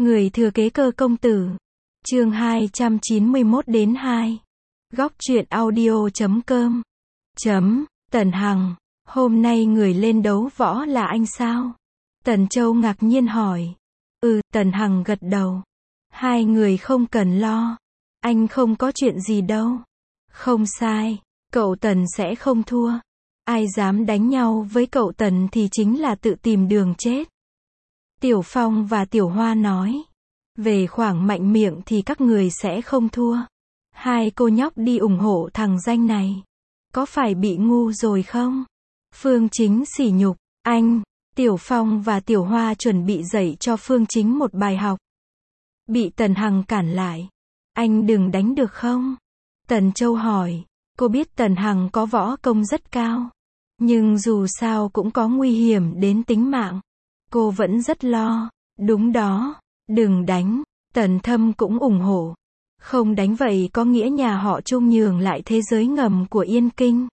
Người thừa kế Cơ công tử. Chương 291 đến 2. Góc truyện audio.com. Tần Hằng, hôm nay người lên đấu võ là anh sao? Tần Châu ngạc nhiên hỏi. Tần Hằng gật đầu. Hai người không cần lo. Anh không có chuyện gì đâu. Không sai, cậu Tần sẽ không thua. Ai dám đánh nhau với cậu Tần thì chính là tự tìm đường chết. Tiểu Phong và Tiểu Hoa nói. Về khoảng mạnh miệng thì các người sẽ không thua. Hai cô nhóc đi ủng hộ thằng danh này. Có phải bị ngu rồi không? Phương Chính sỉ nhục. Anh, Tiểu Phong và Tiểu Hoa chuẩn bị dạy cho Phương Chính một bài học. Bị Tần Hằng cản lại. Anh đừng đánh được không? Tần Châu hỏi. Cô biết Tần Hằng có võ công rất cao. Nhưng dù sao cũng có nguy hiểm đến tính mạng. Cô vẫn rất lo. Đúng đó, đừng đánh. Tần Thâm cũng ủng hộ. Không đánh vậy có nghĩa nhà họ Trung nhường lại thế giới ngầm của Yên Kinh.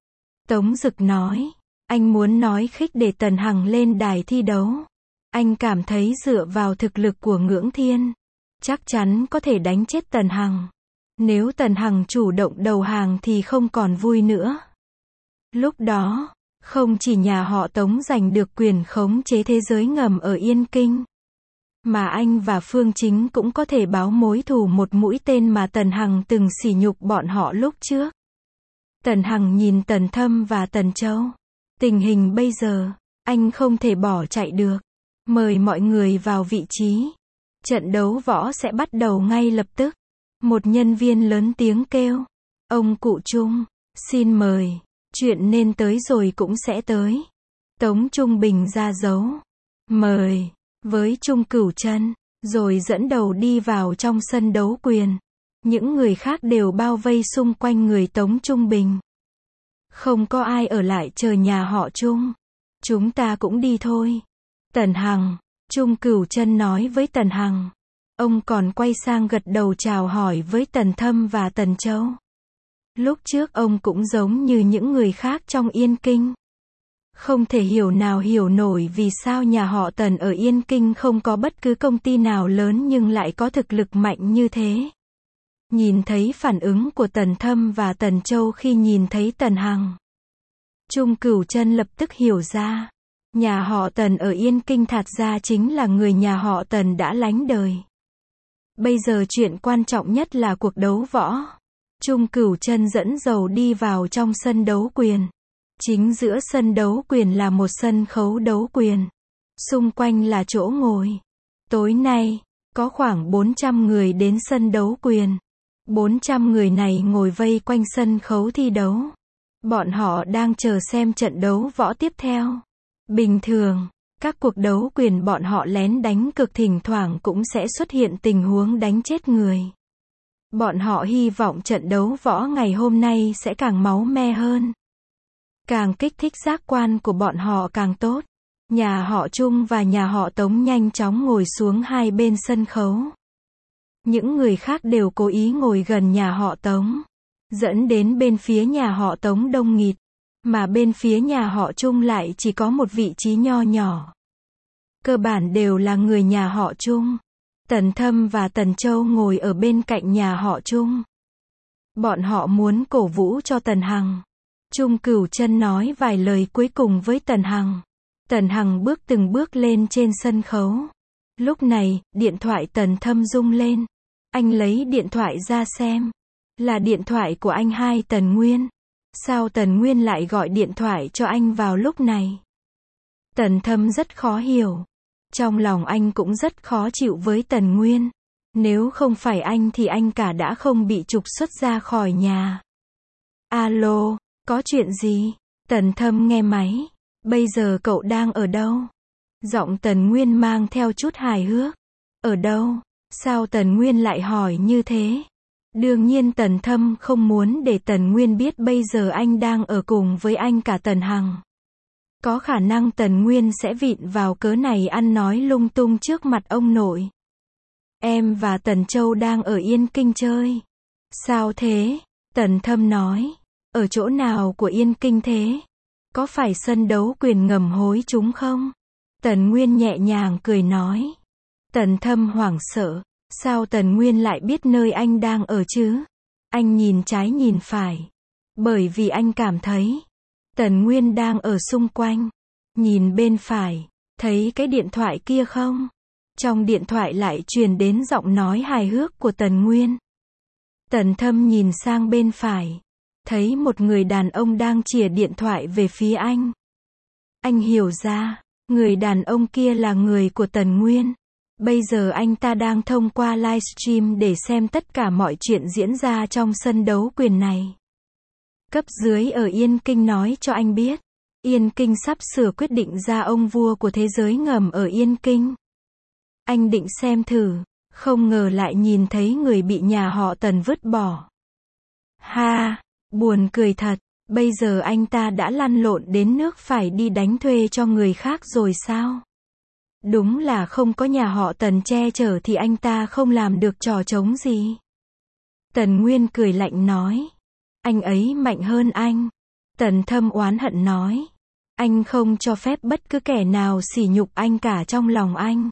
Tống Dực nói. Anh muốn nói khích để Tần Hằng lên đài thi đấu. Anh cảm thấy dựa vào thực lực của Ngưỡng Thiên, chắc chắn có thể đánh chết Tần Hằng. Nếu Tần Hằng chủ động đầu hàng thì không còn vui nữa. Lúc đó, không chỉ nhà họ Tống giành được quyền khống chế thế giới ngầm ở Yên Kinh, mà anh và Phương Chính cũng có thể báo mối thù một mũi tên mà Tần Hằng từng sỉ nhục bọn họ lúc trước. Tần Hằng nhìn Tần Thâm và Tần Châu. Tình hình bây giờ, anh không thể bỏ chạy được. Mời mọi người vào vị trí. Trận đấu võ sẽ bắt đầu ngay lập tức. Một nhân viên lớn tiếng kêu. Ông cụ Trung, xin mời. Chuyện nên tới rồi cũng sẽ tới. Tống Trung Bình ra dấu. Mời. Với Trung Cửu Chân, rồi dẫn đầu đi vào trong sân đấu quyền. Những người khác đều bao vây xung quanh người Tống Trung Bình. Không có ai ở lại chờ nhà họ Trung. Chúng ta cũng đi thôi. Tần Hằng, Trung Cửu Chân nói với Tần Hằng. Ông còn quay sang gật đầu chào hỏi với Tần Thâm và Tần Châu. Lúc trước ông cũng giống như những người khác trong Yên Kinh. Không thể hiểu nổi vì sao nhà họ Tần ở Yên Kinh không có bất cứ công ty nào lớn nhưng lại có thực lực mạnh như thế. Nhìn thấy phản ứng của Tần Thâm và Tần Châu khi nhìn thấy Tần Hằng, Trung Cửu Chân lập tức hiểu ra. Nhà họ Tần ở Yên Kinh thật ra chính là người nhà họ Tần đã lánh đời. Bây giờ chuyện quan trọng nhất là cuộc đấu võ. Trung Cửu Chân dẫn dầu đi vào trong sân đấu quyền. Chính giữa sân đấu quyền là một sân khấu đấu quyền. Xung quanh là chỗ ngồi. Tối nay, có khoảng 400 người đến sân đấu quyền. 400 người này ngồi vây quanh sân khấu thi đấu. Bọn họ đang chờ xem trận đấu võ tiếp theo. Bình thường, các cuộc đấu quyền bọn họ lén đánh cược thỉnh thoảng cũng sẽ xuất hiện tình huống đánh chết người. Bọn họ hy vọng trận đấu võ ngày hôm nay sẽ càng máu me hơn. Càng kích thích giác quan của bọn họ càng tốt. Nhà họ Trung và nhà họ Tống nhanh chóng ngồi xuống hai bên sân khấu. Những người khác đều cố ý ngồi gần nhà họ Tống, dẫn đến bên phía nhà họ Tống đông nghịt, mà bên phía nhà họ Trung lại chỉ có một vị trí nho nhỏ. Cơ bản đều là người nhà họ Trung. Tần Thâm và Tần Châu ngồi ở bên cạnh nhà họ Trung. Bọn họ muốn cổ vũ cho Tần Hằng. Trung Cửu Chân nói vài lời cuối cùng với Tần Hằng. Tần Hằng bước từng bước lên trên sân khấu. Lúc này, điện thoại Tần Thâm rung lên. Anh lấy điện thoại ra xem. Là điện thoại của anh hai Tần Nguyên. Sao Tần Nguyên lại gọi điện thoại cho anh vào lúc này? Tần Thâm rất khó hiểu. Trong lòng anh cũng rất khó chịu với Tần Nguyên. Nếu không phải anh thì anh cả đã không bị trục xuất ra khỏi nhà. Alo, có chuyện gì? Tần Thâm nghe máy. Bây giờ cậu đang ở đâu? Giọng Tần Nguyên mang theo chút hài hước. Ở đâu? Sao Tần Nguyên lại hỏi như thế? Đương nhiên Tần Thâm không muốn để Tần Nguyên biết bây giờ anh đang ở cùng với anh cả Tần Hằng. Có khả năng Tần Nguyên sẽ vịn vào cớ này ăn nói lung tung trước mặt ông nội. Em và Tần Châu đang ở Yên Kinh chơi. Sao thế? Tần Thâm nói. Ở chỗ nào của Yên Kinh thế? Có phải sân đấu quyền ngầm hối chúng không? Tần Nguyên nhẹ nhàng cười nói. Tần Thâm hoảng sợ. Sao Tần Nguyên lại biết nơi anh đang ở chứ? Anh nhìn trái nhìn phải. Bởi vì anh cảm thấy Tần Nguyên đang ở xung quanh. Nhìn bên phải, thấy cái điện thoại kia không? Trong điện thoại lại truyền đến giọng nói hài hước của Tần Nguyên. Tần Thâm nhìn sang bên phải, thấy một người đàn ông đang chìa điện thoại về phía anh. Anh hiểu ra, người đàn ông kia là người của Tần Nguyên. Bây giờ anh ta đang thông qua livestream để xem tất cả mọi chuyện diễn ra trong sân đấu quyền này. Cấp dưới ở Yên Kinh nói cho anh biết, Yên Kinh sắp sửa quyết định ra ông vua của thế giới ngầm ở Yên Kinh. Anh định xem thử, không ngờ lại nhìn thấy người bị nhà họ Tần vứt bỏ. Ha, buồn cười thật, bây giờ anh ta đã lăn lộn đến nước phải đi đánh thuê cho người khác rồi sao? Đúng là không có nhà họ Tần che chở thì anh ta không làm được trò trống gì. Tần Nguyên cười lạnh nói, anh ấy mạnh hơn anh. Tần Thâm oán hận nói, anh không cho phép bất cứ kẻ nào sỉ nhục anh cả trong lòng anh.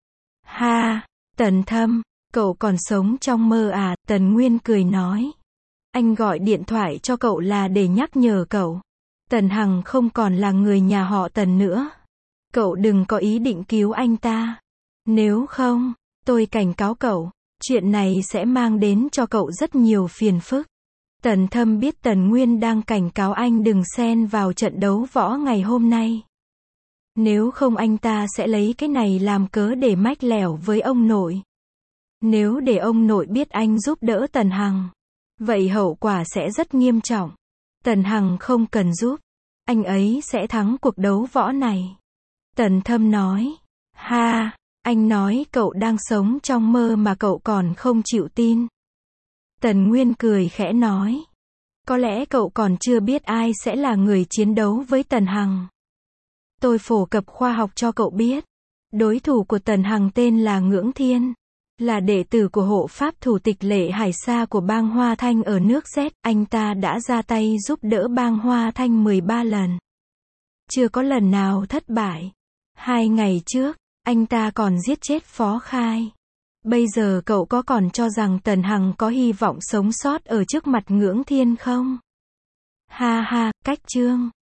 Ha, Tần Thâm, cậu còn sống trong mơ à? Tần Nguyên cười nói, anh gọi điện thoại cho cậu là để nhắc nhở cậu, Tần Hằng không còn là người nhà họ Tần nữa. Cậu đừng có ý định cứu anh ta. Nếu không, tôi cảnh cáo cậu, chuyện này sẽ mang đến cho cậu rất nhiều phiền phức. Tần Thâm biết Tần Nguyên đang cảnh cáo anh đừng xen vào trận đấu võ ngày hôm nay. Nếu không anh ta sẽ lấy cái này làm cớ để mách lẻo với ông nội. Nếu để ông nội biết anh giúp đỡ Tần Hằng, vậy hậu quả sẽ rất nghiêm trọng. Tần Hằng không cần giúp, anh ấy sẽ thắng cuộc đấu võ này. Tần Thâm nói, ha, anh nói cậu đang sống trong mơ mà cậu còn không chịu tin. Tần Nguyên cười khẽ nói, có lẽ cậu còn chưa biết ai sẽ là người chiến đấu với Tần Hằng. Tôi phổ cập khoa học cho cậu biết. Đối thủ của Tần Hằng tên là Ngưỡng Thiên, là đệ tử của hộ pháp thủ tịch Lệ Hải Sa của bang Hoa Thanh ở nước Z. Anh ta đã ra tay giúp đỡ bang Hoa Thanh 13 lần. Chưa có lần nào thất bại. 2 ngày trước, anh ta còn giết chết Phó Khai. Bây giờ cậu có còn cho rằng Tần Hằng có hy vọng sống sót ở trước mặt Ngưỡng Thiên không? Ha ha, cách chương.